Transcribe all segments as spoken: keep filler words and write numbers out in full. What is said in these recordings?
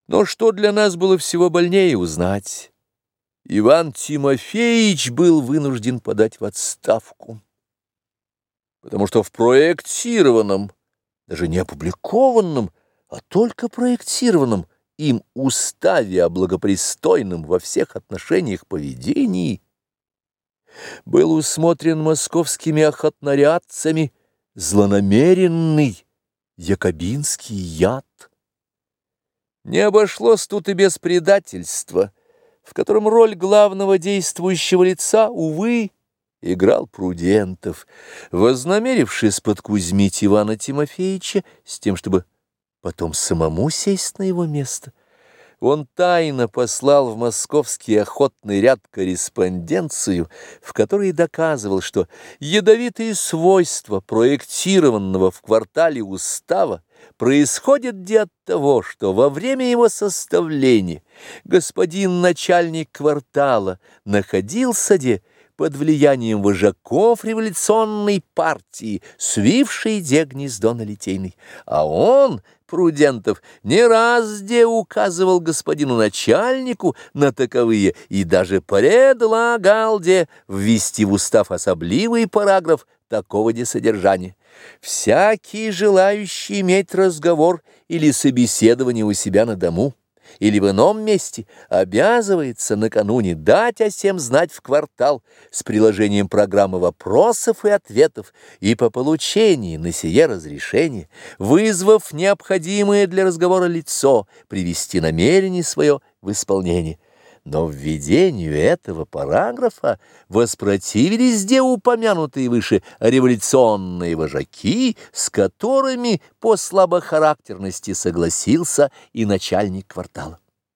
Но что для нас было всего больнее узнать, Иван Тимофеич был вынужден подать в отставку, потому что в проектированном, даже не опубликованном, а только проектированном им уставе о благопристойном во всех отношениях поведении был усмотрен московскими охотнорядцами злонамеренный якобинский яд. Не обошлось тут и без предательства, в котором роль главного действующего лица, увы, играл Прудентов, вознамерившись подкузмить Ивана Тимофеича с тем, чтобы потом самому сесть на его место. Он тайно послал в московский охотный ряд корреспонденцию, в которой доказывал, что ядовитые свойства проектированного в квартале устава происходят де от того, что во время его составления господин начальник квартала находился де под влиянием вожаков революционной партии, свившей де гнездо на Литейной, а он, Прудентов, не раз де указывал господину начальнику на таковые и даже предлагал де ввести в устав особливый параграф такого де содержания. Всякий, желающий иметь разговор или собеседование у себя на дому или в ином месте, обязывается накануне дать о сем знать в квартал с приложением программы вопросов и ответов, и по получении на сие разрешение, вызвав необходимое для разговора лицо, привести намерение свое в исполнение. Но введению этого параграфа воспротивились де упомянутые выше революционные вожаки, с которыми по слабохарактерности согласился и начальник квартала.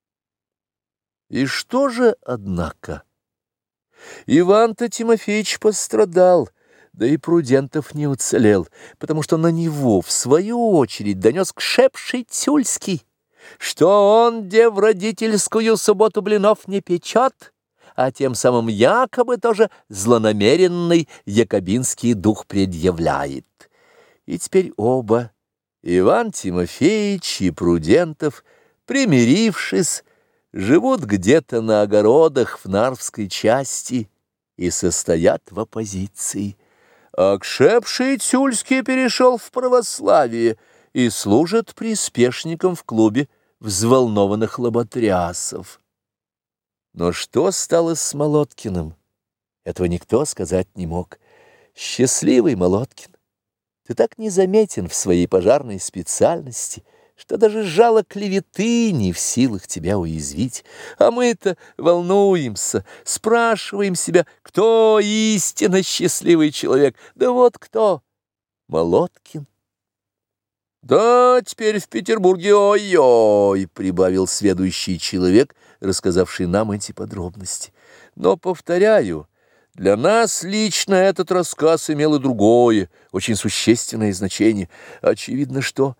И что же, однако? Иван-то Тимофеич пострадал, да и Прудентов не уцелел, потому что на него, в свою очередь, донес Кшепший Тюльский, что он, де в родительскую субботу блинов не печет, а тем самым якобы тоже злонамеренный якобинский дух предъявляет. И теперь оба, Иван Тимофеич и Прудентов, примирившись, живут где-то на огородах в Нарвской части и состоят в оппозиции. А Кшепший Тюльский перешел в православие и служит приспешником в клубе взволнованных лоботрясов. Но что стало с Молоткиным? Этого никто сказать не мог. Счастливый Молоткин, ты так незаметен в своей пожарной специальности, что даже жало клеветы не в силах тебя уязвить. А мы-то волнуемся, спрашиваем себя, кто истинно счастливый человек. Да вот кто, Молоткин. «Да, теперь в Петербурге ой-ой», — прибавил сведущий человек, рассказавший нам эти подробности. Но, повторяю, для нас лично этот рассказ имел и другое, очень существенное значение. Очевидно, что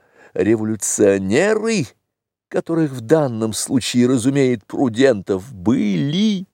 революционеры, которых в данном случае разумеет Прудентов, были...